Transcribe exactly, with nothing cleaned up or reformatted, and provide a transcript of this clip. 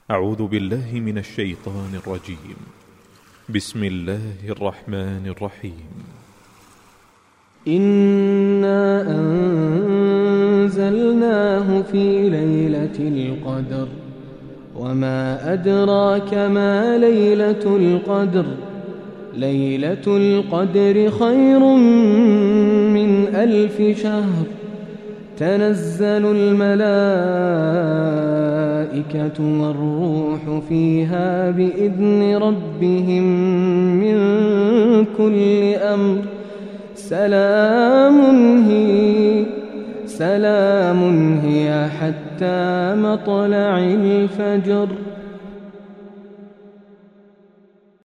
أعوذ بالله من الشيطان الرجيم. بسم الله الرحمن الرحيم. إنا أنزلناه في ليلة القدر وما أدراك ما ليلة القدر ليلة القدر خير من ألف شهر تنزل الملائكة والروح فيها بإذن ربهم من كل أمر سلام هي سلام هي حتى مطلع الفجر.